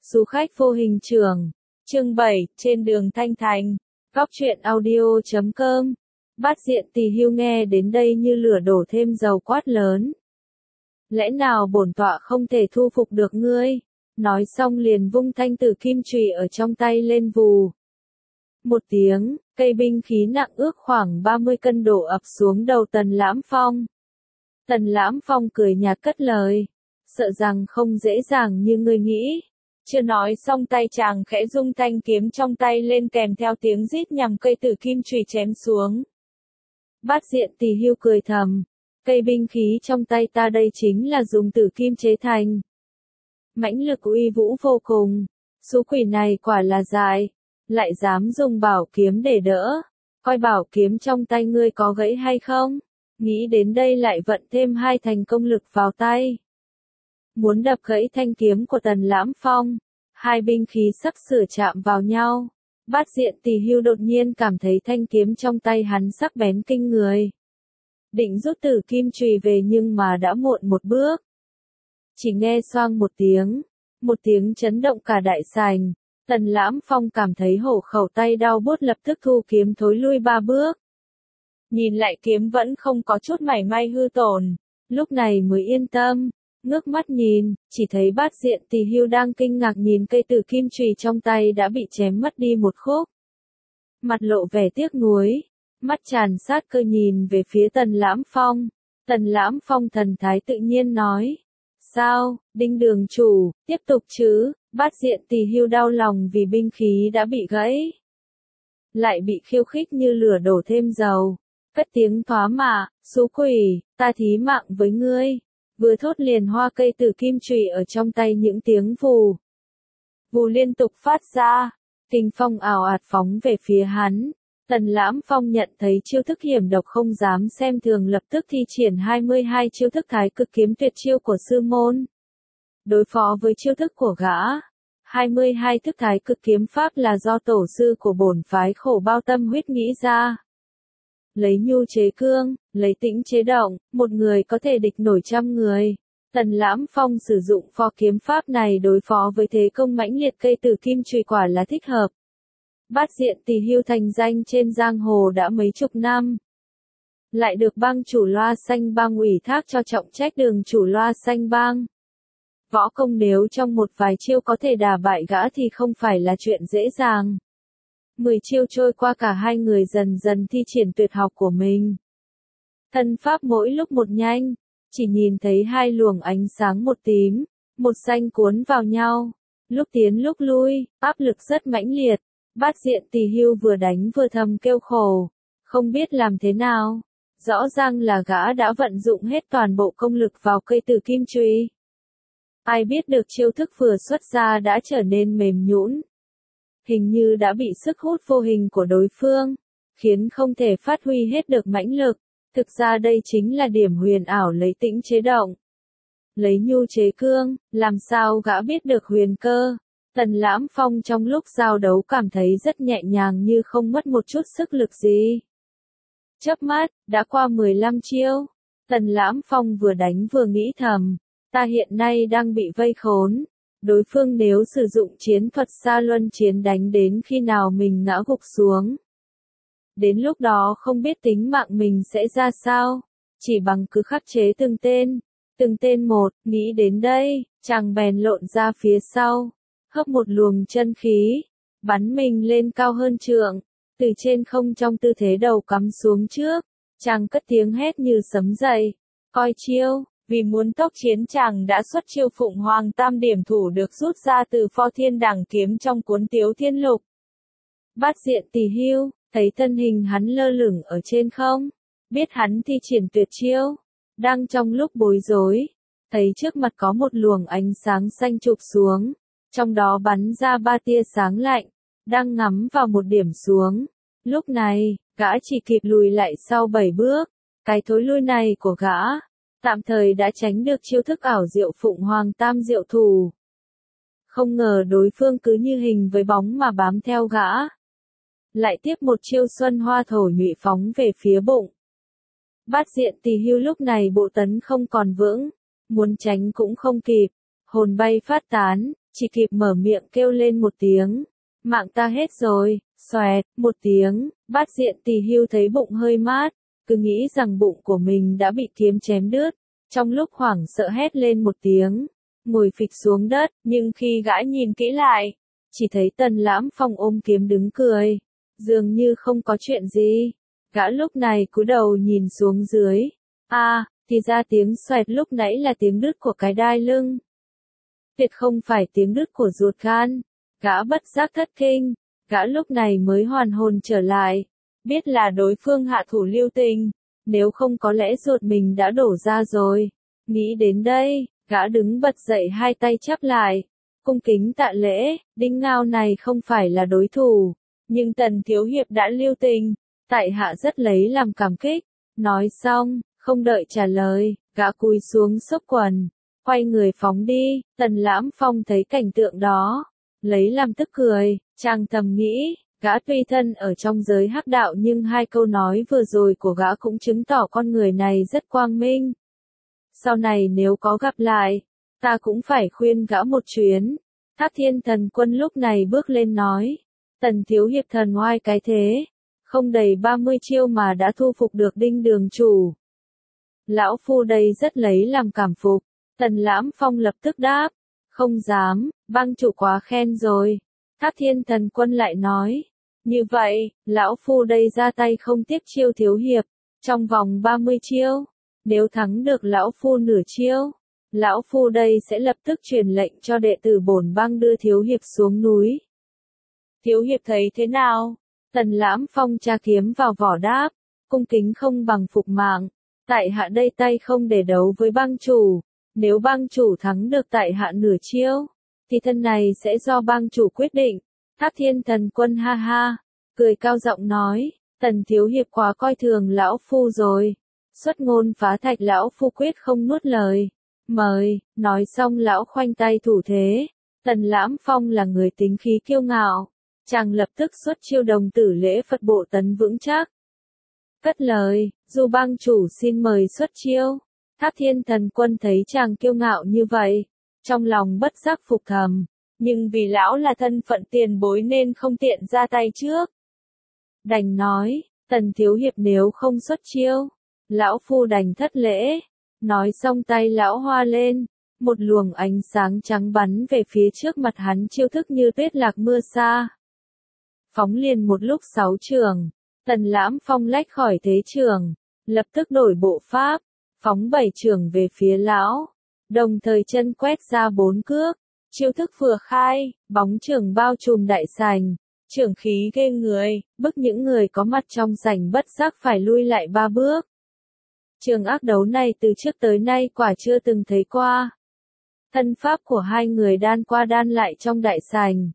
Du khách vô hình trường. Chương 7, trên đường Thanh Thành. Góc truyện audio.com. Bát Diện Tỳ Hưu nghe đến đây như lửa đổ thêm dầu quát lớn. Lẽ nào bổn tọa không thể thu phục được ngươi? Nói xong liền vung thanh tử kim chùy ở trong tay lên vù. Một tiếng, cây binh khí nặng ước khoảng 30 cân đổ ập xuống đầu Tần Lãm Phong. Tần Lãm Phong cười nhạt cất lời. Sợ rằng không dễ dàng như ngươi nghĩ. Chưa nói xong tay chàng khẽ rung thanh kiếm trong tay lên kèm theo tiếng rít nhằm cây tử kim chùy chém xuống. Bát Diện Tỳ Hưu cười thầm. Cây binh khí trong tay ta đây chính là dùng tử kim chế thành. Mãnh lực uy vũ vô cùng. Số quỷ này quả là dại. Lại dám dùng bảo kiếm để đỡ. Coi bảo kiếm trong tay ngươi có gãy hay không? Nghĩ đến đây lại vận thêm 2 thành công lực vào tay. Muốn đập gãy thanh kiếm của Tần Lãm Phong. Hai binh khí sắp sửa chạm vào nhau. Bát Diện Tỳ Hưu đột nhiên cảm thấy thanh kiếm trong tay hắn sắc bén kinh người. Định rút tử kim chùy về nhưng mà đã muộn một bước. Chỉ nghe xoang một tiếng chấn động cả đại sảnh. Tần Lãm Phong cảm thấy hổ khẩu tay đau buốt, lập tức thu kiếm thối lui 3 bước. Nhìn lại kiếm vẫn không có chút mảy may hư tổn, lúc này mới yên tâm, ngước mắt nhìn, chỉ thấy Bát Diện Tỳ Hưu đang kinh ngạc nhìn cây tử kim chùy trong tay đã bị chém mất đi một khúc. Mặt lộ vẻ tiếc nuối, mắt tràn sát cơ nhìn về phía Tần Lãm Phong. Tần Lãm Phong thần thái tự nhiên nói. Sao, Đinh đường chủ, tiếp tục chứ? Bát Diện Tỳ Hưu đau lòng vì binh khí đã bị gãy. Lại bị khiêu khích như lửa đổ thêm dầu. Cất tiếng thoá mạ, xú quỷ, ta thí mạng với ngươi. Vừa thốt liền hoa cây tử kim chùy ở trong tay những tiếng vù. Vù liên tục phát ra. Kinh phong ào ạt phóng về phía hắn. Tần Lãm Phong nhận thấy chiêu thức hiểm độc không dám xem thường, lập tức thi triển 22 chiêu thức thái cực kiếm tuyệt chiêu của sư môn. Đối phó với chiêu thức của gã. 22 thức thái cực kiếm pháp là do tổ sư của bổn phái Khổ Bao tâm huyết nghĩ ra. Lấy nhu chế cương, lấy tĩnh chế động, một người có thể địch nổi 100 người. Tần Lãm Phong sử dụng pho kiếm pháp này đối phó với thế công mãnh liệt cây tử kim chùy quả là thích hợp. Bát Diện Tỳ Hưu thành danh trên giang hồ đã mấy chục năm. Lại được bang chủ Loa Xanh Bang ủy thác cho trọng trách đường chủ Loa Xanh Bang. Võ công nếu trong một vài chiêu có thể đả bại gã thì không phải là chuyện dễ dàng. 10 chiêu trôi qua, cả hai người dần dần thi triển tuyệt học của mình. Thân pháp mỗi lúc một nhanh, chỉ nhìn thấy 2 luồng ánh sáng, một tím, một xanh cuốn vào nhau, lúc tiến lúc lui, áp lực rất mãnh liệt. Bát Diện Tỳ Hưu vừa đánh vừa thầm kêu khổ, không biết làm thế nào. Rõ ràng là gã đã vận dụng hết toàn bộ công lực vào cây tử kim chùy. Ai biết được chiêu thức vừa xuất ra đã trở nên mềm nhũn. Hình như đã bị sức hút vô hình của đối phương, khiến không thể phát huy hết được mãnh lực. Thực ra đây chính là điểm huyền ảo lấy tĩnh chế động. Lấy nhu chế cương, làm sao gã biết được huyền cơ? Tần Lãm Phong trong lúc giao đấu cảm thấy rất nhẹ nhàng như không mất một chút sức lực gì. Chớp mắt, đã qua 15 chiêu. Tần Lãm Phong vừa đánh vừa nghĩ thầm, ta hiện nay đang bị vây khốn. Đối phương nếu sử dụng chiến thuật xa luân chiến đánh đến khi nào mình ngã gục xuống. Đến lúc đó không biết tính mạng mình sẽ ra sao. Chỉ bằng cứ khắc chế từng tên một, nghĩ đến đây, chàng bèn lộn ra phía sau. Hấp một luồng chân khí, bắn mình lên cao hơn trượng, từ trên không trong tư thế đầu cắm xuống trước, chàng cất tiếng hét như sấm dậy, coi chiêu, vì muốn tốc chiến chàng đã xuất chiêu Phụng Hoàng Tam Điểm Thủ được rút ra từ pho thiên đằng kiếm trong cuốn Tiếu Thiên Lục. Bát Diện Tỳ Hưu, thấy thân hình hắn lơ lửng ở trên không, biết hắn thi triển tuyệt chiêu, đang trong lúc bối rối, thấy trước mặt có một luồng ánh sáng xanh chụp xuống. Trong đó bắn ra 3 tia sáng lạnh, đang ngắm vào một điểm xuống. Lúc này, gã chỉ kịp lùi lại sau 7 bước. Cái thối lui này của gã, tạm thời đã tránh được chiêu thức ảo diệu Phụng Hoàng Tam Diệu Thủ. Không ngờ đối phương cứ như hình với bóng mà bám theo gã. Lại tiếp một chiêu Xuân Hoa Thổ Nhụy phóng về phía bụng. Bát Diện Tỳ Hưu lúc này bộ tấn không còn vững, muốn tránh cũng không kịp, hồn bay phát tán. chỉ kịp mở miệng kêu lên một tiếng, mạng ta hết rồi, xoẹt, một tiếng, Bát Diện Tỳ Hưu thấy bụng hơi mát, cứ nghĩ rằng bụng của mình đã bị kiếm chém đứt, trong lúc hoảng sợ hét lên một tiếng, ngồi phịch xuống đất, nhưng khi gã nhìn kỹ lại, chỉ thấy Tần Lãm Phong ôm kiếm đứng cười, dường như không có chuyện gì. Gã lúc này cúi đầu nhìn xuống dưới, thì ra tiếng xoẹt lúc nãy là tiếng đứt của cái đai lưng. Tuyệt không phải tiếng đứt của ruột gan. Gã bất giác thất kinh, gã lúc này mới hoàn hồn trở lại, biết là đối phương hạ thủ lưu tình, nếu không có lẽ ruột mình đã đổ ra rồi. Nghĩ đến đây, gã đứng bật dậy hai tay chắp lại, cung kính tạ lễ, Đinh Ngao này không phải là đối thủ, nhưng Tần thiếu hiệp đã lưu tình, tại hạ rất lấy làm cảm kích. Nói xong, không đợi trả lời, gã cúi xuống xốc quần, quay người phóng đi. Tần Lãm Phong thấy cảnh tượng đó, lấy làm tức cười, chàng thầm nghĩ, gã tuy thân ở trong giới hắc đạo nhưng hai câu nói vừa rồi của gã cũng chứng tỏ con người này rất quang minh. Sau này nếu có gặp lại, ta cũng phải khuyên gã một chuyến. Thác Thiên Thần Quân lúc này bước lên nói, Tần thiếu hiệp thần oai cái thế, không đầy 30 chiêu mà đã thu phục được Đinh đường chủ. Lão phu đây rất lấy làm cảm phục. Tần Lãm Phong lập tức đáp, không dám, bang chủ quá khen rồi. Thác Thiên Thần Quân lại nói, như vậy, lão phu đây ra tay không tiếc chiêu thiếu hiệp, trong vòng 30 chiêu, nếu thắng được lão phu nửa chiêu, lão phu đây sẽ lập tức truyền lệnh cho đệ tử bổn bang đưa thiếu hiệp xuống núi. Thiếu hiệp thấy thế nào? Tần Lãm Phong tra kiếm vào vỏ đáp, cung kính không bằng phục mạng, tại hạ đây tay không để đấu với bang chủ, nếu bang chủ thắng được tại hạ nửa chiêu, thì thân này sẽ do bang chủ quyết định. Thác Thiên Thần Quân ha ha, cười cao giọng nói, Tần thiếu hiệp quá coi thường lão phu rồi, xuất ngôn phá thạch lão phu quyết không nuốt lời. Mời, nói xong lão khoanh tay thủ thế. Tần Lãm Phong là người tính khí kiêu ngạo, chàng lập tức xuất chiêu đồng tử lễ Phật bộ tấn vững chắc. Cất lời, dù bang chủ xin mời xuất chiêu. Thác Thiên Thần Quân thấy chàng kiêu ngạo như vậy, trong lòng bất giác phục thầm, nhưng vì lão là thân phận tiền bối nên không tiện ra tay trước. Đành nói, Tần thiếu hiệp nếu không xuất chiêu, lão phu đành thất lễ. Nói xong tay lão hoa lên, một luồng ánh sáng trắng bắn về phía trước mặt hắn, chiêu thức như tuyết lạc mưa xa. Phóng liền một lúc 6 trường, Tần Lãm Phong lách khỏi thế trường, lập tức đổi bộ pháp, phóng 7 trường về phía lão, đồng thời chân quét ra 4 cước, chiêu thức vừa khai, bóng trường bao trùm đại sảnh, trường khí ghê người, bức những người có mặt trong sảnh bất giác phải lui lại 3 bước. Trường ác đấu này từ trước tới nay quả chưa từng thấy qua. Thân pháp của hai người đan qua đan lại trong đại sảnh.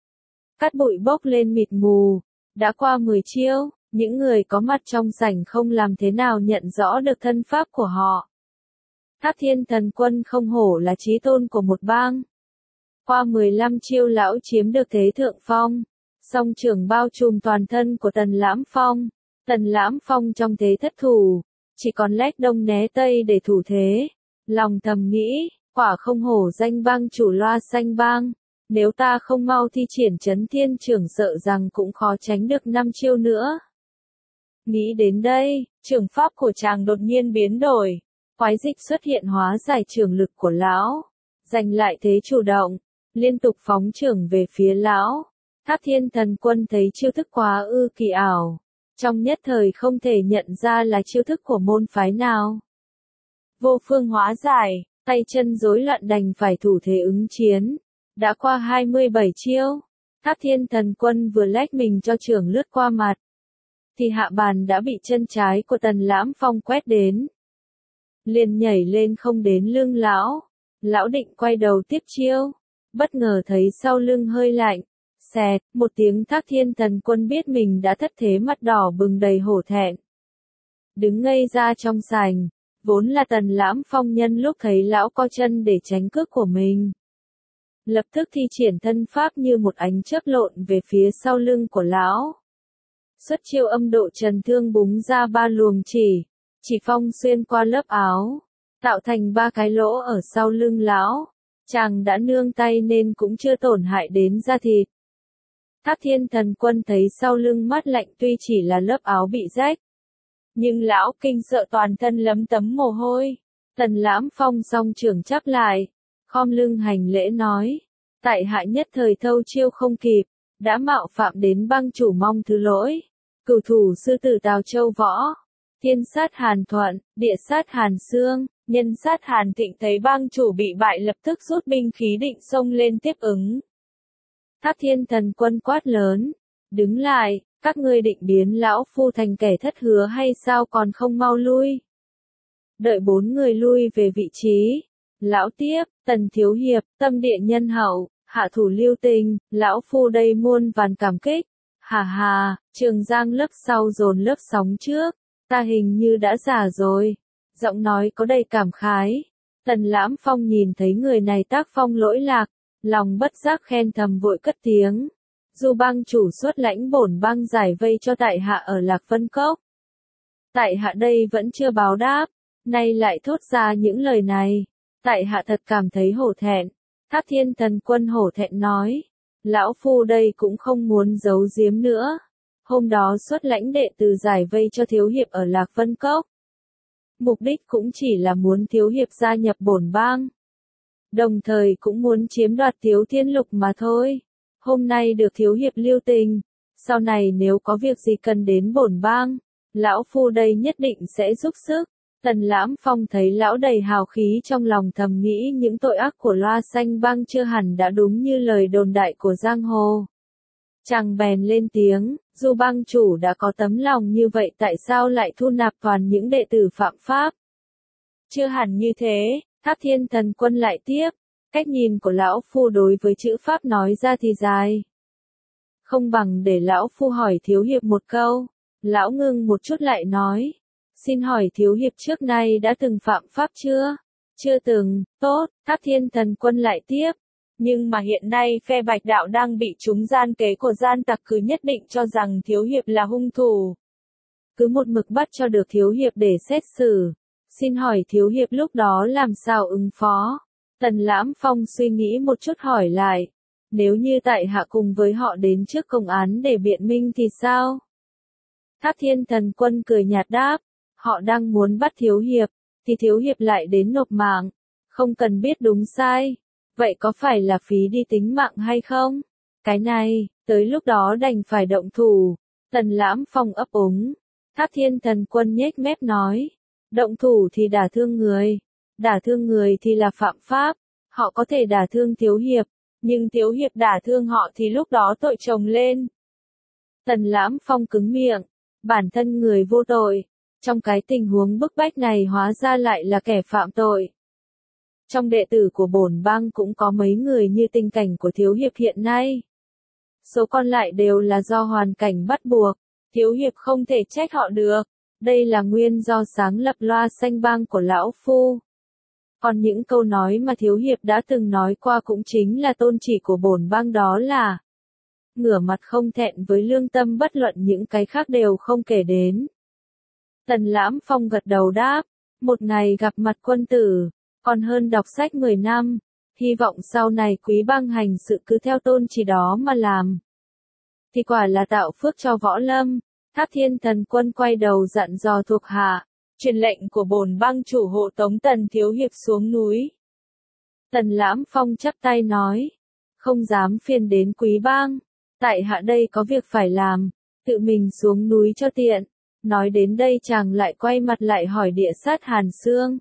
Cát bụi bốc lên mịt mù, đã qua 10 chiêu, những người có mặt trong sảnh không làm thế nào nhận rõ được thân pháp của họ. Thác Thiên Thần Quân không hổ là chí tôn của một bang. Qua 15 chiêu lão chiếm được thế thượng phong, song trường bao trùm toàn thân của Tần Lãm Phong. Tần Lãm Phong trong thế thất thủ, chỉ còn lách đông né tây để thủ thế. Lòng thầm nghĩ, quả không hổ danh bang chủ Loa Xanh Bang, nếu ta không mau thi triển Chấn Thiên Trưởng sợ rằng cũng khó tránh được 5 chiêu nữa. Nghĩ đến đây, trường pháp của chàng đột nhiên biến đổi, quái dịch xuất hiện hóa giải trường lực của lão, giành lại thế chủ động, liên tục phóng trường về phía lão. Thác Thiên Thần Quân thấy chiêu thức quá ư kỳ ảo, trong nhất thời không thể nhận ra là chiêu thức của môn phái nào. Vô phương hóa giải, tay chân rối loạn đành phải thủ thế ứng chiến. Đã qua 27 chiêu, Thác Thiên Thần Quân vừa lách mình cho trường lướt qua mặt, thì hạ bàn đã bị chân trái của Tần Lãm Phong quét đến. Liền nhảy lên không đến lưng lão, lão định quay đầu tiếp chiêu, bất ngờ thấy sau lưng hơi lạnh, xẹt, một tiếng. Thác Thiên Thần Quân biết mình đã thất thế, mặt đỏ bừng đầy hổ thẹn. Đứng ngây ra trong sảnh, vốn là Tần Lãm Phong nhân lúc thấy lão co chân để tránh cước của mình, lập tức thi triển thân pháp như một ánh chớp lộn về phía sau lưng của lão. Xuất chiêu âm độ trần thương búng ra 3 luồng chỉ phong xuyên qua lớp áo, tạo thành 3 cái lỗ ở sau lưng lão. Chàng đã nương tay nên cũng chưa tổn hại đến da thịt. Thác Thiên Thần Quân thấy sau lưng mát lạnh, tuy chỉ là lớp áo bị rách, nhưng lão kinh sợ toàn thân lấm tấm mồ hôi. Tần Lãm Phong song trưởng chắp lại, khom lưng hành lễ nói, tại hạ nhất thời thâu chiêu không kịp, đã mạo phạm đến bang chủ, mong thứ lỗi. Cửu thủ sư tử Tào Châu Võ, thiên sát Hàn Thuận, địa sát Hàn Xương, nhân sát Hàn Thịnh thấy bang chủ bị bại lập tức rút binh khí định xông lên tiếp ứng. Thác Thiên Thần Quân quát lớn, đứng lại, các ngươi định biến lão phu thành kẻ thất hứa hay sao, còn không mau lui. Đợi bốn người lui về vị trí, lão tiếp, Tần thiếu hiệp, tâm địa nhân hậu, hạ thủ lưu tình, lão phu đây muôn vàn cảm kích. Hà hà, Trường Giang lớp sau dồn lớp sóng trước, ta hình như đã già rồi. Giọng nói có đầy cảm khái. Tần Lãm Phong nhìn thấy người này tác phong lỗi lạc, lòng bất giác khen thầm, vội cất tiếng. Du bang chủ xuất lãnh bổn bang giải vây cho tại hạ ở Lạc Vân Cốc. Tại hạ đây vẫn chưa báo đáp, nay lại thốt ra những lời này. Tại hạ thật cảm thấy hổ thẹn. Thác Thiên Thần Quân hổ thẹn nói, lão phu đây cũng không muốn giấu giếm nữa. Hôm đó xuất lãnh đệ tử giải vây cho thiếu hiệp ở Lạc Vân Cốc. Mục đích cũng chỉ là muốn thiếu hiệp gia nhập bổn bang. Đồng thời cũng muốn chiếm đoạt Thiếu Thiên Lục mà thôi. Hôm nay được thiếu hiệp lưu tình, sau này nếu có việc gì cần đến bổn bang, lão phu đây nhất định sẽ giúp sức. Tần Lãm Phong thấy lão đầy hào khí, trong lòng thầm nghĩ những tội ác của Loa Xanh Bang chưa hẳn đã đúng như lời đồn đại của giang hồ. Chàng bèn lên tiếng, Du bang chủ đã có tấm lòng như vậy, tại sao lại thu nạp toàn những đệ tử phạm pháp? Chưa hẳn như thế, Thác Thiên Thần Quân lại tiếp, cách nhìn của lão phu đối với chữ pháp nói ra thì dài. Không bằng để lão phu hỏi thiếu hiệp một câu. Lão ngưng một chút lại nói, xin hỏi thiếu hiệp trước nay đã từng phạm pháp chưa? Chưa từng. Tốt. Thác Thiên Thần Quân lại tiếp, nhưng mà hiện nay phe Bạch Đạo đang bị trúng gian kế của gian tặc, cứ nhất định cho rằng thiếu hiệp là hung thủ. Cứ một mực bắt cho được thiếu hiệp để xét xử. Xin hỏi thiếu hiệp lúc đó làm sao ứng phó? Tần Lãm Phong suy nghĩ một chút hỏi lại, nếu như tại hạ cùng với họ đến trước công án để biện minh thì sao? Thác Thiên Thần Quân cười nhạt đáp, họ đang muốn bắt thiếu hiệp, thì thiếu hiệp lại đến nộp mạng, không cần biết đúng sai. Vậy có phải là phí đi tính mạng hay không? Cái này, tới lúc đó đành phải động thủ. Tần Lãm Phong ấp úng. Thác Thiên Thần Quân nhếch mép nói, động thủ thì đả thương người. Đả thương người thì là phạm pháp. Họ có thể đả thương thiếu hiệp, nhưng thiếu hiệp đả thương họ thì lúc đó tội chồng lên. Tần Lãm Phong cứng miệng. Bản thân người vô tội, trong cái tình huống bức bách này hóa ra lại là kẻ phạm tội. Trong đệ tử của bổn bang cũng có mấy người như tình cảnh của thiếu hiệp hiện nay. Số còn lại đều là do hoàn cảnh bắt buộc, thiếu hiệp không thể trách họ được. Đây là nguyên do sáng lập Loa Xanh Bang của lão phu. Còn những câu nói mà thiếu hiệp đã từng nói qua cũng chính là tôn chỉ của bổn bang, đó là ngửa mặt không thẹn với lương tâm, bất luận những cái khác đều không kể đến. Tần Lãm Phong gật đầu đáp, một ngày gặp mặt quân tử, còn hơn đọc sách 10 năm, hy vọng sau này quý bang hành sự cứ theo tôn chỉ đó mà làm. Thì quả là tạo phước cho võ lâm. Thác Thiên Thần Quân quay đầu dặn dò thuộc hạ, truyền lệnh của bổn bang chủ hộ tống Tần thiếu hiệp xuống núi. Tần Lãm Phong chắp tay nói, không dám phiền đến quý bang, tại hạ đây có việc phải làm, tự mình xuống núi cho tiện. Nói đến đây chàng lại quay mặt lại hỏi địa sát Hàn Xương.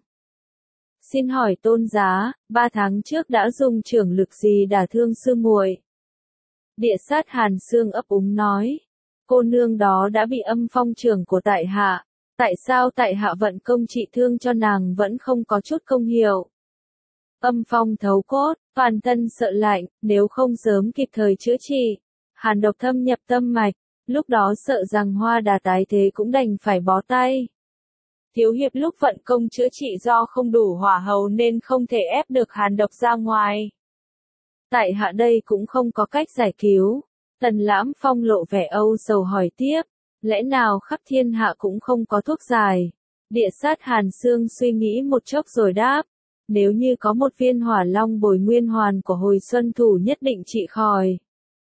Xin hỏi tôn giá, 3 tháng trước đã dùng trưởng lực gì đả thương sư muội? Địa sát Hàn Xương ấp úng nói, cô nương đó đã bị âm phong trưởng của tại hạ, tại sao tại hạ vận công trị thương cho nàng vẫn không có chút công hiệu? Âm phong thấu cốt, toàn thân sợ lạnh, nếu không sớm kịp thời chữa trị, hàn độc thâm nhập tâm mạch, lúc đó sợ rằng Hoa Đà tái thế cũng đành phải bó tay. Thiếu hiệp lúc vận công chữa trị do không đủ hỏa hầu nên không thể ép được hàn độc ra ngoài. Tại hạ đây cũng không có cách giải cứu. Tần Lãm Phong lộ vẻ âu sầu hỏi tiếp, lẽ nào khắp thiên hạ cũng không có thuốc giải? Địa sát Hàn Xương suy nghĩ một chốc rồi đáp, Nếu như có một viên hỏa long bồi nguyên hoàn của hồi xuân thủ nhất định trị khỏi.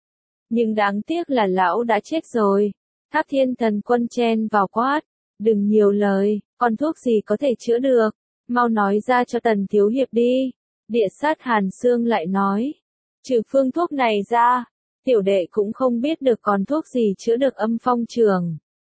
Nhưng đáng tiếc là lão đã chết rồi. Thác Thiên Thần Quân chen vào quát. Đừng nhiều lời, còn thuốc gì có thể chữa được. Mau nói ra cho Tần Thiếu Hiệp đi. Địa sát Hàn Xương lại nói. Trừ phương thuốc này ra, tiểu đệ cũng không biết được còn thuốc gì chữa được âm phong trường.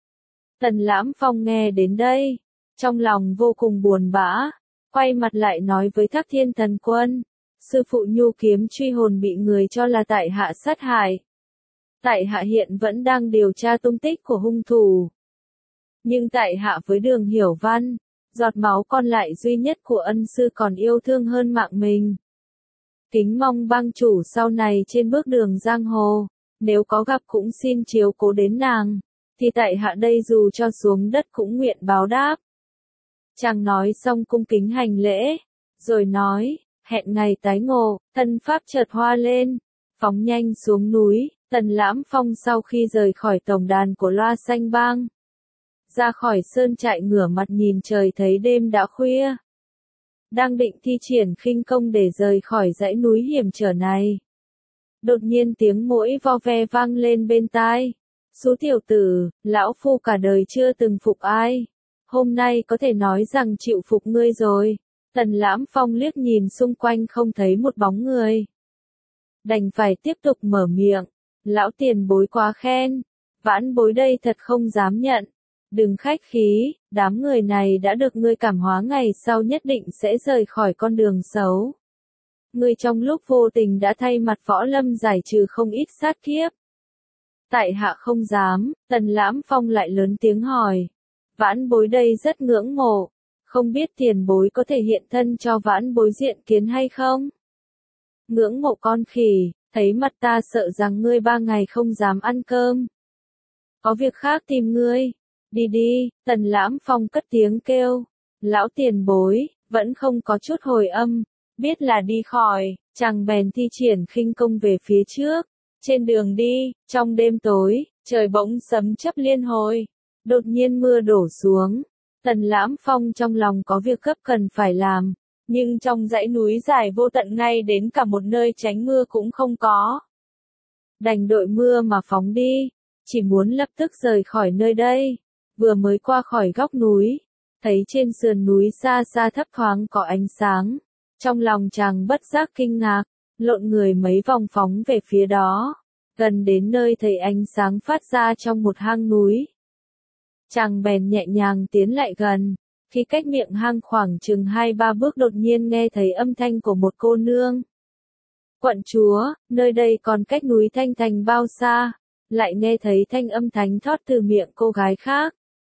Tần Lãm Phong nghe đến đây, trong lòng vô cùng buồn bã, quay mặt lại nói với Thác Thiên Thần Quân. Sư phụ Nhu kiếm truy hồn bị người cho là tại hạ sát hại. Tại hạ hiện vẫn đang điều tra tung tích của hung thủ. Nhưng tại hạ với Đường Hiểu Văn, giọt máu còn lại duy nhất của ân sư còn yêu thương hơn mạng mình. Kính mong bang chủ sau này trên bước đường giang hồ, nếu có gặp cũng xin chiếu cố đến nàng, thì tại hạ đây dù cho xuống đất cũng nguyện báo đáp. Chàng nói xong cung kính hành lễ, rồi nói, hẹn ngày tái ngộ, thân pháp chợt hoa lên, phóng nhanh xuống núi. Tần Lãm Phong sau khi rời khỏi tổng đàn của Loa Xanh Bang, ra khỏi sơn trại ngửa mặt nhìn trời thấy đêm đã khuya. Đang định thi triển khinh công để rời khỏi dãy núi hiểm trở này. Đột nhiên tiếng muỗi vo ve vang lên bên tai. Sú tiểu tử, lão phu cả đời chưa từng phục ai. Hôm nay có thể nói rằng chịu phục ngươi rồi. Tần Lãm Phong liếc nhìn xung quanh không thấy một bóng người. Đành phải tiếp tục mở miệng. Lão tiền bối quá khen. Vãn bối đây thật không dám nhận. Đừng khách khí, đám người này đã được ngươi cảm hóa ngày sau nhất định sẽ rời khỏi con đường xấu. Ngươi trong lúc vô tình đã thay mặt võ lâm giải trừ không ít sát kiếp. Tại hạ không dám, Tần Lãm Phong lại lớn tiếng hỏi. Vãn bối đây rất ngưỡng mộ, không biết tiền bối có thể hiện thân cho vãn bối diện kiến hay không? Ngưỡng mộ con khỉ, thấy mặt ta sợ rằng ngươi 3 ngày không dám ăn cơm. Có việc khác tìm ngươi. Đi đi, Tần Lãm Phong cất tiếng kêu. Lão tiền bối, vẫn không có chút hồi âm. Biết là đi khỏi, chàng bèn thi triển khinh công về phía trước. Trên đường đi, trong đêm tối, trời bỗng sấm chớp liên hồi. Đột nhiên mưa đổ xuống. Tần Lãm Phong trong lòng có việc gấp cần phải làm. Nhưng trong dãy núi dài vô tận ngay đến cả một nơi tránh mưa cũng không có. Đành đội mưa mà phóng đi. Chỉ muốn lập tức rời khỏi nơi đây. Vừa mới qua khỏi góc núi, thấy trên sườn núi xa xa thấp thoáng có ánh sáng. Trong lòng chàng bất giác kinh ngạc, lộn người mấy vòng phóng về phía đó. Gần đến nơi thấy ánh sáng phát ra trong một hang núi. Chàng bèn nhẹ nhàng tiến lại gần. Khi cách miệng hang khoảng chừng 2-3 bước đột nhiên nghe thấy âm thanh của một cô nương. Quận chúa, nơi đây còn cách núi Thanh Thành bao xa? Lại nghe thấy thanh âm thánh thót từ miệng cô gái khác.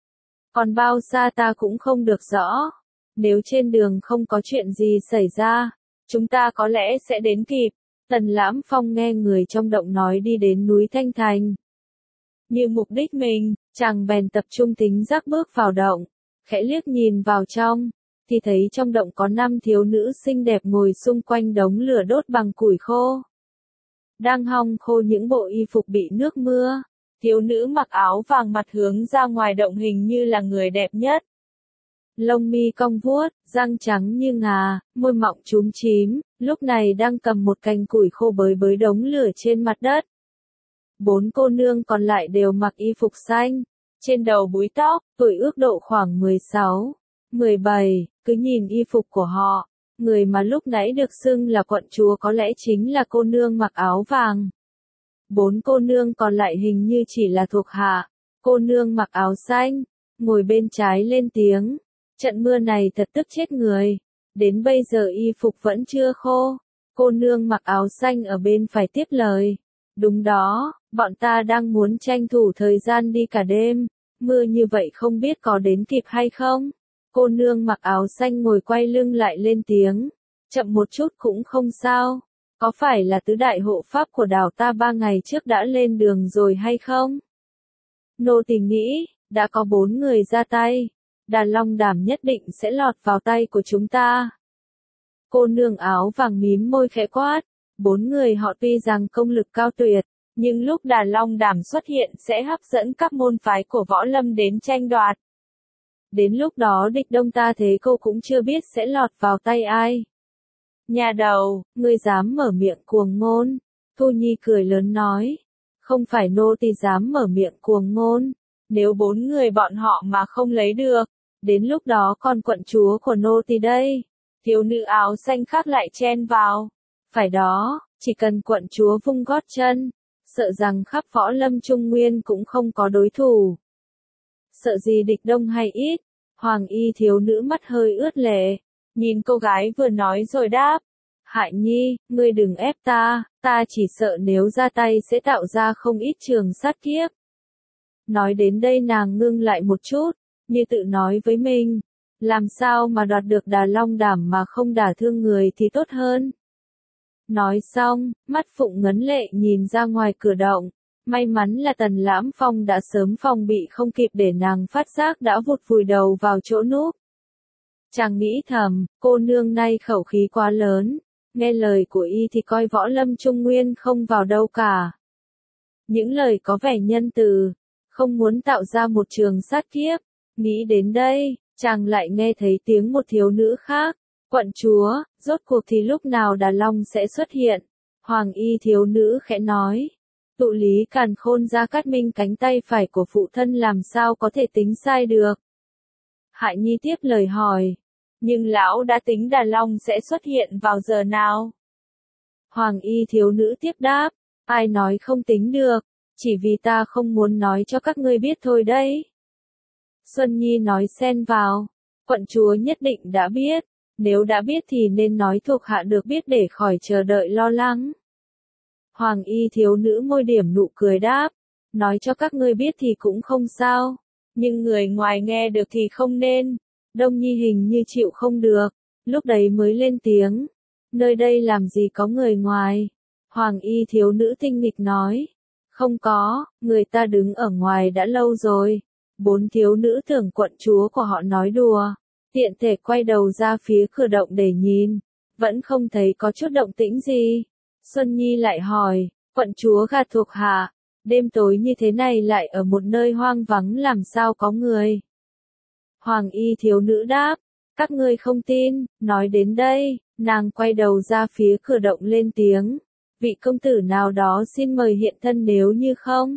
Còn bao xa ta cũng không được rõ. Nếu trên đường không có chuyện gì xảy ra, chúng ta có lẽ sẽ đến kịp. Tần Lãm Phong nghe người trong động nói đi đến núi Thanh Thành. Như mục đích mình, chàng bèn tập trung tính giác bước vào động, khẽ liếc nhìn vào trong, thì thấy trong động có 5 thiếu nữ xinh đẹp ngồi xung quanh đống lửa đốt bằng củi khô. Đang hong khô những bộ y phục bị nước mưa. Thiếu nữ mặc áo vàng mặt hướng ra ngoài động hình như là người đẹp nhất. Lông mi cong vuốt, răng trắng như ngà, môi mọng chúm chím, lúc này đang cầm một cành củi khô bới bới đống lửa trên mặt đất. 4 cô nương còn lại đều mặc y phục xanh, trên đầu búi tóc, tuổi ước độ khoảng 16, 17, cứ nhìn y phục của họ, người mà lúc nãy được xưng là quận chúa có lẽ chính là cô nương mặc áo vàng. 4 cô nương còn lại hình như chỉ là thuộc hạ. Cô nương mặc áo xanh, ngồi bên trái lên tiếng. Trận mưa này thật tức chết người. Đến bây giờ y phục vẫn chưa khô. Cô nương mặc áo xanh ở bên phải tiếp lời. Đúng đó, bọn ta đang muốn tranh thủ thời gian đi cả đêm. Mưa như vậy không biết có đến kịp hay không? Cô nương mặc áo xanh ngồi quay lưng lại lên tiếng. Chậm một chút cũng không sao. Có phải là tứ đại hộ pháp của đảo ta 3 ngày trước đã lên đường rồi hay không? Nô tỳ nghĩ, đã có 4 người ra tay. Đà Long Đảm nhất định sẽ lọt vào tay của chúng ta. Cô nương áo vàng mím môi khẽ quát. 4 người họ tuy rằng công lực cao tuyệt, nhưng lúc Đà Long Đảm xuất hiện sẽ hấp dẫn các môn phái của võ lâm đến tranh đoạt. Đến lúc đó địch đông ta thế cô cũng chưa biết sẽ lọt vào tay ai. Nhà đầu, ngươi dám mở miệng cuồng ngôn. Thu Nhi cười lớn nói. Không phải nô tỳ dám mở miệng cuồng ngôn. Nếu 4 người bọn họ mà không lấy được, đến lúc đó còn quận chúa của nô tỳ đây. Thiếu nữ áo xanh khác lại chen vào. Phải đó, chỉ cần quận chúa vung gót chân, sợ rằng khắp võ lâm Trung Nguyên cũng không có đối thủ. Sợ gì địch đông hay ít? Hoàng y thiếu nữ mắt hơi ướt lệ, nhìn cô gái vừa nói rồi đáp. Hại Nhi, ngươi đừng ép ta chỉ sợ nếu ra tay sẽ tạo ra không ít trường sát kiếp. Nói đến đây nàng ngưng lại một chút, như tự nói với mình, làm sao mà đoạt được đà long đảm mà không đả thương người thì tốt hơn. Nói xong, mắt Phụng ngấn lệ nhìn ra ngoài cửa động, may mắn là Tần Lãm Phong đã sớm phòng bị không kịp để nàng phát giác đã vụt vùi đầu vào chỗ núp. Chàng nghĩ thầm, cô nương nay khẩu khí quá lớn, nghe lời của y thì coi võ lâm Trung Nguyên không vào đâu cả. Những lời có vẻ nhân từ, không muốn tạo ra một trường sát kiếp, nghĩ đến đây, chàng lại nghe thấy tiếng một thiếu nữ khác, quận chúa, rốt cuộc thì lúc nào Đà Long sẽ xuất hiện, Hoàng y thiếu nữ khẽ nói. Tụ lý càn khôn Gia Cát Minh cánh tay phải của phụ thân làm sao có thể tính sai được. Hại Nhi tiếp lời hỏi. Nhưng lão đã tính Đà Long sẽ xuất hiện vào giờ nào? Hoàng y thiếu nữ tiếp đáp. Ai nói không tính được, chỉ vì ta không muốn nói cho các ngươi biết thôi đấy. Xuân Nhi nói xen vào. Quận chúa nhất định đã biết, nếu đã biết thì nên nói thuộc hạ được biết để khỏi chờ đợi lo lắng. Hoàng y thiếu nữ môi điểm nụ cười đáp, nói cho các ngươi biết thì cũng không sao, nhưng người ngoài nghe được thì không nên. Đông Nhi hình như chịu không được, lúc đấy mới lên tiếng, nơi đây làm gì có người ngoài. Hoàng y thiếu nữ tinh nghịch nói, không có, người ta đứng ở ngoài đã lâu rồi. 4 thiếu nữ tưởng quận chúa của họ nói đùa, tiện thể quay đầu ra phía cửa động để nhìn, vẫn không thấy có chút động tĩnh gì. Xuân Nhi lại hỏi, quận chúa gạt thuộc hạ, đêm tối như thế này lại ở một nơi hoang vắng làm sao có người. Hoàng y thiếu nữ đáp, các ngươi không tin, nói đến đây, nàng quay đầu ra phía cửa động lên tiếng, vị công tử nào đó xin mời hiện thân nếu như không.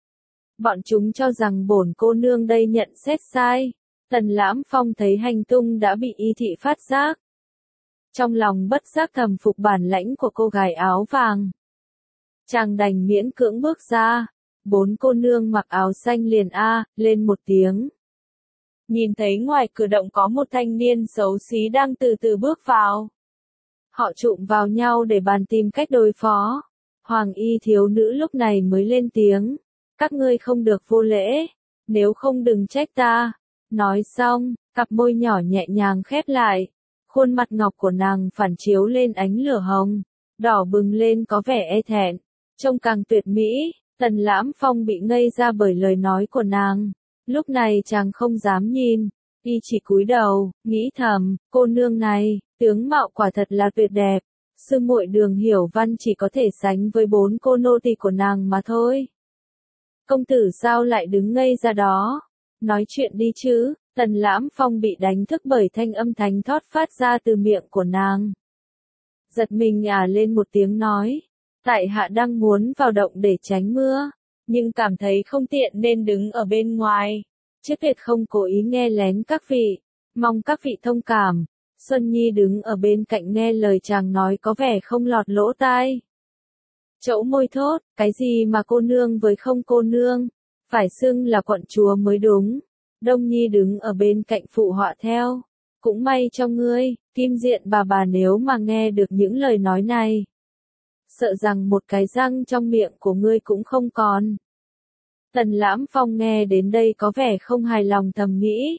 Bọn chúng cho rằng bổn cô nương đây nhận xét sai, Tần Lãm Phong thấy hành tung đã bị y thị phát giác. Trong lòng bất giác thầm phục bản lãnh của cô gái áo vàng. Chàng đành miễn cưỡng bước ra, 4 cô nương mặc áo xanh liền lên một tiếng. Nhìn thấy ngoài cửa động có một thanh niên xấu xí đang từ từ bước vào. Họ trụm vào nhau để bàn tìm cách đối phó. Hoàng y thiếu nữ lúc này mới lên tiếng. Các ngươi không được vô lễ, nếu không đừng trách ta. Nói xong, cặp môi nhỏ nhẹ nhàng khép lại. Khuôn mặt ngọc của nàng phản chiếu lên ánh lửa hồng, đỏ bừng lên có vẻ e thẹn, trông càng tuyệt mỹ. Tần Lãm Phong bị ngây ra bởi lời nói của nàng. Lúc này chàng không dám nhìn, y chỉ cúi đầu, nghĩ thầm, cô nương này, tướng mạo quả thật là tuyệt đẹp. Sư muội Đường Hiểu Văn chỉ có thể sánh với 4 cô nô tỳ của nàng mà thôi. Công tử sao lại đứng ngây ra đó? Nói chuyện đi chứ. Tần Lãm Phong bị đánh thức bởi thanh âm thánh thót phát ra từ miệng của nàng. Giật mình lên một tiếng nói, tại hạ đang muốn vào động để tránh mưa, nhưng cảm thấy không tiện nên đứng ở bên ngoài, chứ tuyệt không cố ý nghe lén các vị, mong các vị thông cảm. Xuân Nhi đứng ở bên cạnh nghe lời chàng nói có vẻ không lọt lỗ tai. Chỗ môi thốt, cái gì mà cô nương với không cô nương, phải xưng là quận chúa mới đúng. Đông Nhi đứng ở bên cạnh phụ họa theo. Cũng may cho ngươi, Kim Diện bà nếu mà nghe được những lời nói này. Sợ rằng một cái răng trong miệng của ngươi cũng không còn. Tần Lãm Phong nghe đến đây có vẻ không hài lòng thầm nghĩ.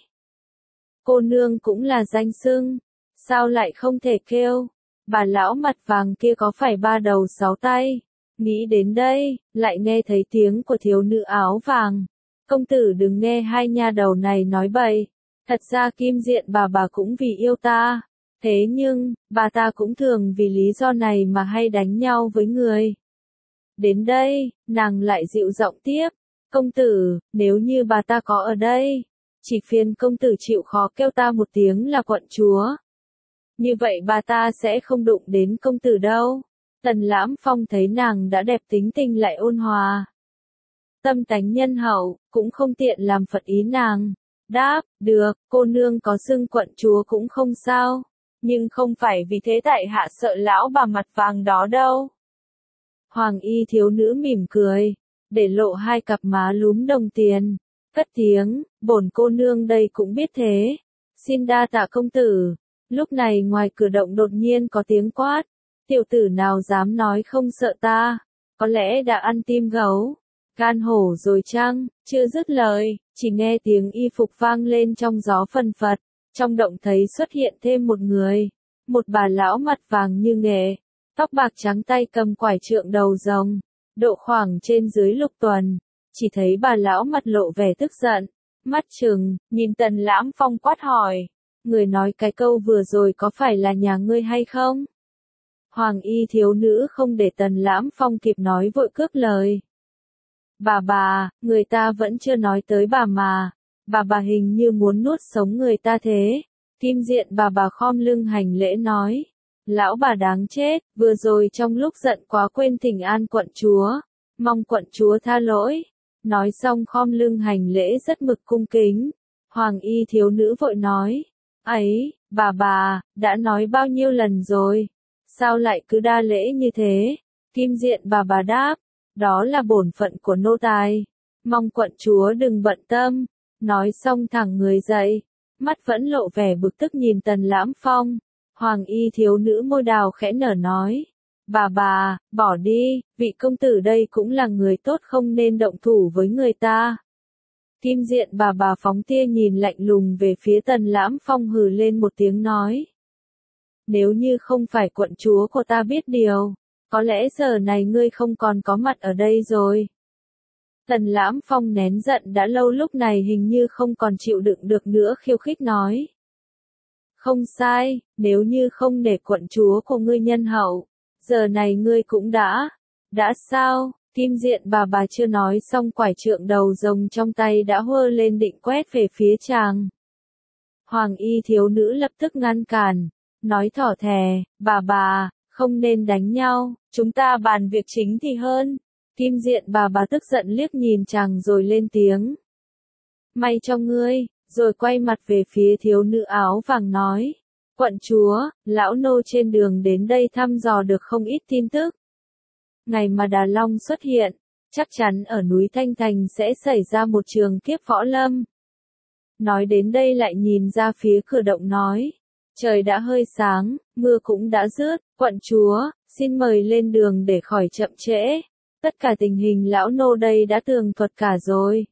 Cô nương cũng là danh xưng, sao lại không thể kêu, bà lão mặt vàng kia có phải 3 đầu 6 tay. Nghĩ đến đây, lại nghe thấy tiếng của thiếu nữ áo vàng. Công tử đừng nghe hai nha đầu này nói bậy, thật ra Kim Diện bà cũng vì yêu ta, thế nhưng, bà ta cũng thường vì lý do này mà hay đánh nhau với người. Đến đây, nàng lại dịu giọng tiếp, công tử, nếu như bà ta có ở đây, chỉ phiền công tử chịu khó kêu ta một tiếng là quận chúa. Như vậy bà ta sẽ không đụng đến công tử đâu. Tần Lãm Phong thấy nàng đã đẹp tính tình lại ôn hòa, tâm tánh nhân hậu, cũng không tiện làm phật ý nàng. Đáp, được, cô nương có xưng quận chúa cũng không sao, nhưng không phải vì thế tại hạ sợ lão bà mặt vàng đó đâu. Hoàng y thiếu nữ mỉm cười, để lộ hai cặp má lúm đồng tiền, cất tiếng, bổn cô nương đây cũng biết thế. Xin đa tạ công tử. Lúc này ngoài cửa động đột nhiên có tiếng quát, tiểu tử nào dám nói không sợ ta, có lẽ đã ăn tim gấu, gan hổ rồi chăng? Chưa dứt lời, chỉ nghe tiếng y phục vang lên trong gió phần phật, trong động thấy xuất hiện thêm một người, một bà lão mặt vàng như nghệ, tóc bạc trắng tay cầm quải trượng đầu rồng, độ khoảng trên dưới lục tuần, chỉ thấy bà lão mặt lộ vẻ tức giận, mắt trừng, nhìn Tần Lãm Phong quát hỏi, người nói cái câu vừa rồi có phải là nhà ngươi hay không? Hoàng y thiếu nữ không để Tần Lãm Phong kịp nói vội cướp lời. Bà, người ta vẫn chưa nói tới bà mà. Bà hình như muốn nuốt sống người ta thế. Kim Diện bà khom lưng hành lễ nói. Lão bà đáng chết, vừa rồi trong lúc giận quá quên thỉnh an quận chúa. Mong quận chúa tha lỗi. Nói xong khom lưng hành lễ rất mực cung kính. Hoàng y thiếu nữ vội nói. Ấy, bà, đã nói bao nhiêu lần rồi. Sao lại cứ đa lễ như thế? Kim Diện bà đáp. Đó là bổn phận của nô tài. Mong quận chúa đừng bận tâm. Nói xong thẳng người dậy. Mắt vẫn lộ vẻ bực tức nhìn Tần Lãm Phong. Hoàng y thiếu nữ môi đào khẽ nở nói. Bà, bỏ đi, vị công tử đây cũng là người tốt không nên động thủ với người ta. Kim Diện bà phóng tia nhìn lạnh lùng về phía Tần Lãm Phong hừ lên một tiếng nói. Nếu như không phải quận chúa của ta biết điều, có lẽ giờ này ngươi không còn có mặt ở đây rồi. Tần Lãm Phong nén giận đã lâu lúc này hình như không còn chịu đựng được nữa khiêu khích nói. Không sai, nếu như không để quận chúa của ngươi nhân hậu, giờ này ngươi cũng đã sao? Kim Diện bà chưa nói xong quải trượng đầu rồng trong tay đã hơ lên định quét về phía chàng. Hoàng y thiếu nữ lập tức ngăn cản, nói thỏ thè, bà, không nên đánh nhau, chúng ta bàn việc chính thì hơn. Kim Diện bà tức giận liếc nhìn chàng rồi lên tiếng. May cho ngươi, rồi quay mặt về phía thiếu nữ áo vàng nói. Quận chúa, lão nô trên đường đến đây thăm dò được không ít tin tức. Ngày mà Đà Long xuất hiện, chắc chắn ở núi Thanh Thành sẽ xảy ra một trường kiếp võ lâm. Nói đến đây lại nhìn ra phía cửa động nói. Trời đã hơi sáng, mưa cũng đã dứt, quận chúa, xin mời lên đường để khỏi chậm trễ. Tất cả tình hình lão nô đây đã tường thuật cả rồi.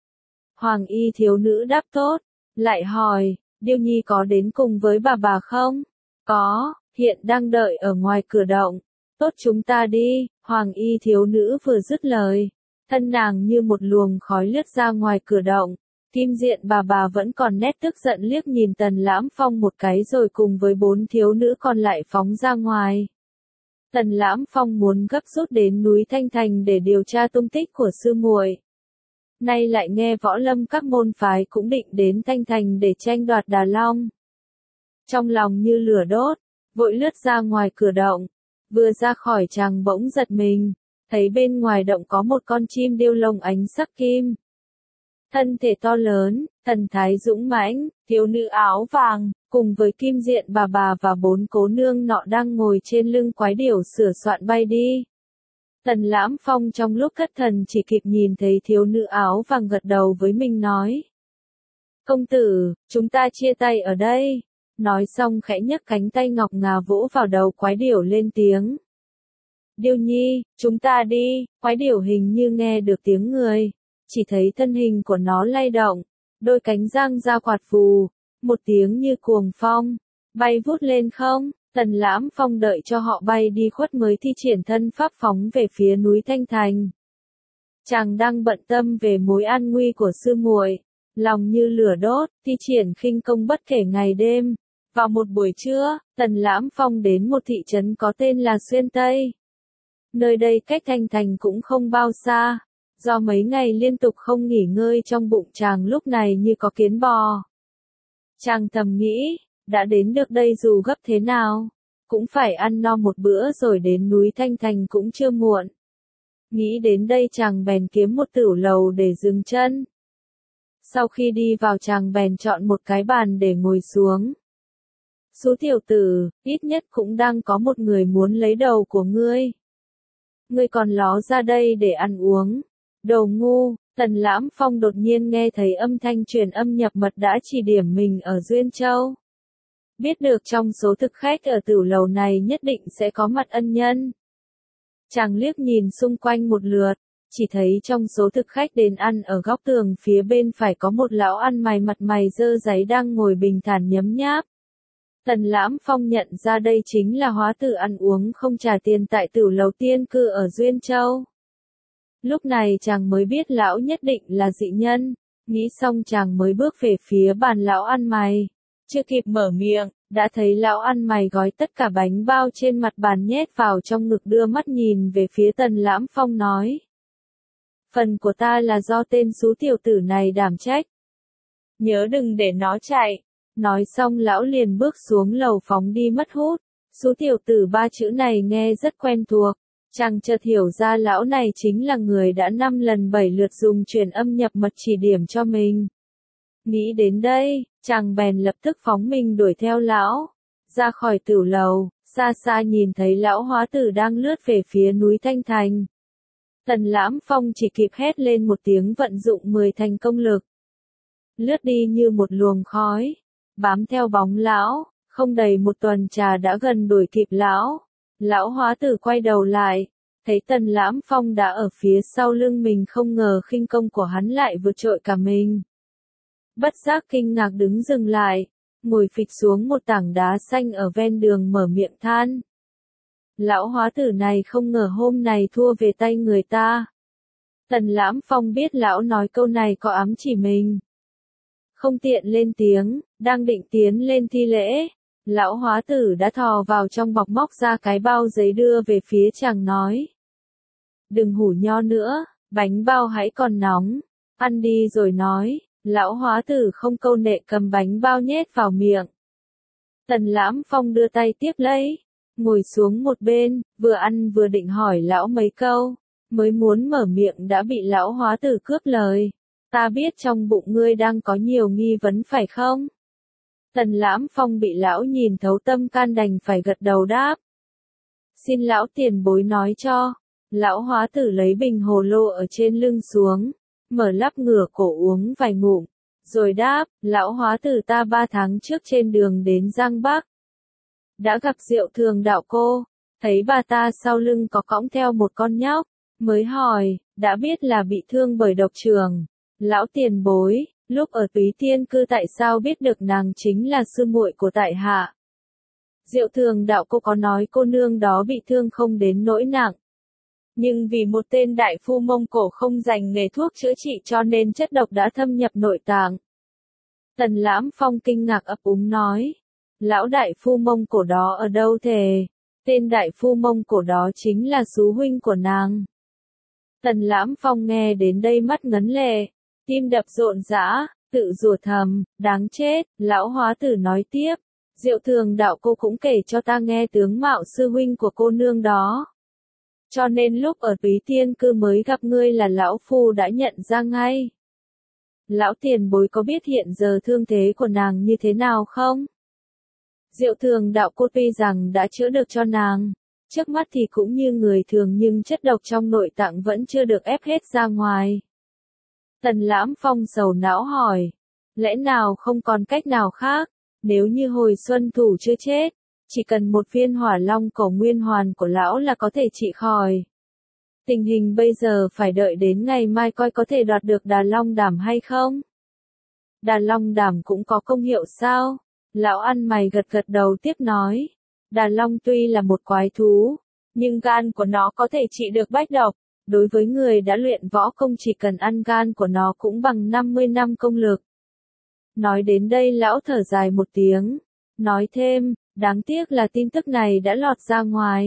Hoàng y thiếu nữ đáp tốt, lại hỏi, Điêu Nhi có đến cùng với bà không? Có, hiện đang đợi ở ngoài cửa động. Tốt chúng ta đi, Hoàng y thiếu nữ vừa dứt lời. Thân nàng như một luồng khói lướt ra ngoài cửa động. Kim Diện bà vẫn còn nét tức giận liếc nhìn Tần Lãm Phong một cái rồi cùng với 4 thiếu nữ còn lại phóng ra ngoài. Tần Lãm Phong muốn gấp rút đến núi Thanh Thành để điều tra tung tích của sư muội. Nay lại nghe võ lâm các môn phái cũng định đến Thanh Thành để tranh đoạt Đà Long. Trong lòng như lửa đốt, vội lướt ra ngoài cửa động. Vừa ra khỏi chàng bỗng giật mình, thấy bên ngoài động có một con chim điêu lông ánh sắc kim. Thân thể to lớn, thần thái dũng mãnh, thiếu nữ áo vàng, cùng với Kim Diện bà và 4 cố nương nọ đang ngồi trên lưng quái điểu sửa soạn bay đi. Tần Lãm Phong trong lúc thất thần chỉ kịp nhìn thấy thiếu nữ áo vàng gật đầu với mình nói. Công tử, chúng ta chia tay ở đây. Nói xong khẽ nhấc cánh tay ngọc ngà vỗ vào đầu quái điểu lên tiếng. Điêu Nhi, chúng ta đi, quái điểu hình như nghe được tiếng người. Chỉ thấy thân hình của nó lay động, đôi cánh giang ra quạt phù, một tiếng như cuồng phong, bay vút lên không. Tần Lãm Phong đợi cho họ bay đi khuất mới thi triển thân pháp phóng về phía núi Thanh Thành. Chàng đang bận tâm về mối an nguy của sư muội, lòng như lửa đốt, thi triển khinh công bất kể ngày đêm. Vào một buổi trưa, Tần Lãm Phong đến một thị trấn có tên là Xuyên Tây. Nơi đây cách Thanh Thành cũng không bao xa. Do mấy ngày liên tục không nghỉ ngơi trong bụng chàng lúc này như có kiến bò. Chàng thầm nghĩ, đã đến được đây dù gấp thế nào, cũng phải ăn no một bữa rồi đến núi Thanh Thành cũng chưa muộn. Nghĩ đến đây chàng bèn kiếm một tửu lầu để dừng chân. Sau khi đi vào chàng bèn chọn một cái bàn để ngồi xuống. Sú tiểu tử, ít nhất cũng đang có một người muốn lấy đầu của ngươi. Ngươi còn ló ra đây để ăn uống. Đồ ngu, Tần Lãm Phong đột nhiên nghe thấy âm thanh truyền âm nhập mật đã chỉ điểm mình ở Duyên Châu. Biết được trong số thực khách ở tửu lầu này nhất định sẽ có mặt ân nhân. Chàng liếc nhìn xung quanh một lượt, chỉ thấy trong số thực khách đến ăn ở góc tường phía bên phải có một lão ăn mày mặt mày dơ dáy đang ngồi bình thản nhấm nháp. Tần Lãm Phong nhận ra đây chính là hóa tử ăn uống không trả tiền tại tửu lầu tiên cư ở Duyên Châu. Lúc này chàng mới biết lão nhất định là dị nhân, nghĩ xong chàng mới bước về phía bàn lão ăn mày. Chưa kịp mở miệng, đã thấy lão ăn mày gói tất cả bánh bao trên mặt bàn nhét vào trong ngực đưa mắt nhìn về phía Tần Lãm Phong nói. Phần của ta là do tên sú tiểu tử này đảm trách. Nhớ đừng để nó chạy. Nói xong lão liền bước xuống lầu phóng đi mất hút. Sú tiểu tử ba chữ này nghe rất quen thuộc. Chàng chợt hiểu ra lão này chính là người đã 5 lần 7 lượt dùng truyền âm nhập mật chỉ điểm cho mình. Nghĩ đến đây, chàng bèn lập tức phóng mình đuổi theo lão. Ra khỏi tửu lầu, xa xa nhìn thấy lão hóa tử đang lướt về phía núi Thanh Thành. Tần Lãm Phong chỉ kịp hét lên một tiếng vận dụng 10 thành công lực. Lướt đi như một luồng khói, bám theo bóng lão, không đầy một tuần trà đã gần đuổi kịp lão. Lão hóa tử quay đầu lại, thấy Tần Lãm Phong đã ở phía sau lưng mình không ngờ khinh công của hắn lại vượt trội cả mình. Bất giác kinh ngạc đứng dừng lại, ngồi phịch xuống một tảng đá xanh ở ven đường mở miệng than. Lão hóa tử này không ngờ hôm này thua về tay người ta. Tần Lãm Phong biết lão nói câu này có ám chỉ mình. Không tiện lên tiếng, đang định tiến lên thi lễ. Lão hóa tử đã thò vào trong bọc móc ra cái bao giấy đưa về phía chàng nói. Đừng hủ nho nữa, bánh bao hãy còn nóng, ăn đi rồi nói. Lão hóa tử không câu nệ cầm bánh bao nhét vào miệng. Tần Lãm Phong đưa tay tiếp lấy, ngồi xuống một bên, vừa ăn vừa định hỏi lão mấy câu, mới muốn mở miệng đã bị lão hóa tử cướp lời. Ta biết trong bụng ngươi đang có nhiều nghi vấn phải không? Tần Lãm Phong bị lão nhìn thấu tâm can đành phải gật đầu đáp. Xin lão tiền bối nói cho. Lão hóa tử lấy bình hồ lô ở trên lưng xuống, mở lắp ngửa cổ uống vài ngụm, rồi đáp, lão hóa tử ta 3 tháng trước trên đường đến Giang Bắc. Đã gặp Diệu Thường đạo cô, thấy bà ta sau lưng có cõng theo một con nhóc, mới hỏi, đã biết là bị thương bởi độc trường. Lão tiền bối, lúc ở Túy Tiên cư tại sao biết được nàng chính là sư muội của tại hạ? Diệu Thường đạo cô có nói cô nương đó bị thương không đến nỗi nặng. Nhưng vì một tên đại phu Mông Cổ không dành nghề thuốc chữa trị cho nên chất độc đã thâm nhập nội tạng. Tần Lãm Phong kinh ngạc ấp úng nói. Lão đại phu Mông Cổ đó ở đâu thề? Tên đại phu Mông Cổ đó chính là sú huynh của nàng. Tần Lãm Phong nghe đến đây mắt ngấn lệ, tim đập rộn rã, tự rủa thầm, đáng chết. Lão hóa tử nói tiếp, Diệu Thường đạo cô cũng kể cho ta nghe tướng mạo sư huynh của cô nương đó. Cho nên lúc ở Túy Tiên cư mới gặp ngươi là lão phu đã nhận ra ngay. Lão tiền bối có biết hiện giờ thương thế của nàng như thế nào không? Diệu Thường đạo cô tuy rằng đã chữa được cho nàng, trước mắt thì cũng như người thường nhưng chất độc trong nội tạng vẫn chưa được ép hết ra ngoài. Tần Lãm Phong sầu não hỏi, lẽ nào không còn cách nào khác, nếu như hồi xuân thủ chưa chết, chỉ cần một viên hỏa long cổ nguyên hoàn của lão là có thể trị khỏi. Tình hình bây giờ phải đợi đến ngày mai coi có thể đoạt được Đà Long Đảm hay không? Đà Long Đảm cũng có công hiệu sao? Lão ăn mày gật gật đầu tiếp nói. Đà Long tuy là một quái thú, nhưng gan của nó có thể trị được bách độc. Đối với người đã luyện võ công chỉ cần ăn gan của nó cũng bằng 50 năm công lực. Nói đến đây lão thở dài một tiếng, nói thêm, đáng tiếc là tin tức này đã lọt ra ngoài.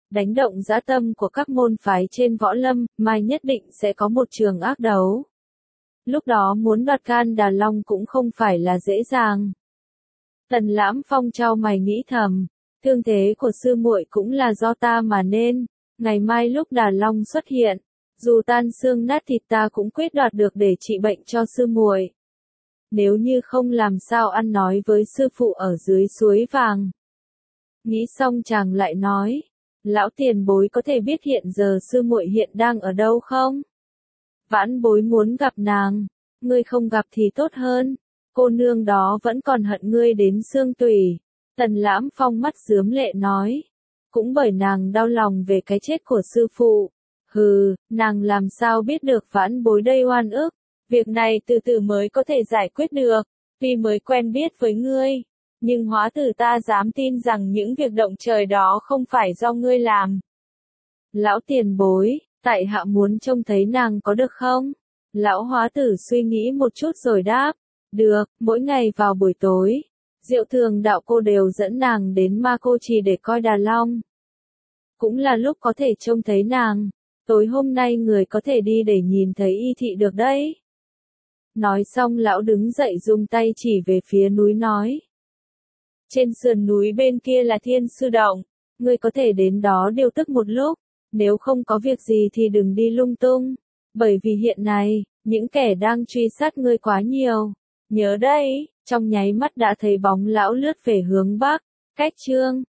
đánh động dã tâm của các môn phái trên võ lâm, mai nhất định sẽ có một trường ác đấu. Lúc đó muốn đoạt Can Đà Long cũng không phải là dễ dàng. Tần Lãm Phong chau mày nghĩ thầm, thương thế của sư muội cũng là do ta mà nên, ngày mai lúc Đà Long xuất hiện, dù tan xương nát thịt ta cũng quyết đoạt được để trị bệnh cho sư muội. Nếu như không làm sao ăn nói với sư phụ ở dưới suối vàng. Nghĩ xong chàng lại nói, lão tiền bối có thể biết hiện giờ sư muội hiện đang ở đâu không? Vãn bối muốn gặp nàng, ngươi không gặp thì tốt hơn, cô nương đó vẫn còn hận ngươi đến xương tủy. Tần Lãm Phong mắt rướm lệ nói, cũng bởi nàng đau lòng về cái chết của sư phụ. Hừ, nàng làm sao biết được vãn bối đây oan ức, việc này từ từ mới có thể giải quyết được, tuy mới quen biết với ngươi, nhưng hóa tử ta dám tin rằng những việc động trời đó không phải do ngươi làm. Lão tiền bối, tại hạ muốn trông thấy nàng có được không? Lão hóa tử suy nghĩ một chút rồi đáp, được, mỗi ngày vào buổi tối, Diệu Thường đạo cô đều dẫn nàng đến Ma Cô Trì để coi Đà Long. Cũng là lúc có thể trông thấy nàng, tối hôm nay người có thể đi để nhìn thấy y thị được đấy. Nói xong lão đứng dậy dùng tay chỉ về phía núi nói. Trên sườn núi bên kia là Thiên Sư Động, ngươi có thể đến đó điều tức một lúc, nếu không có việc gì thì đừng đi lung tung, bởi vì hiện nay, những kẻ đang truy sát ngươi quá nhiều. Nhớ đây, trong nháy mắt đã thấy bóng lão lướt về hướng bắc, cách chương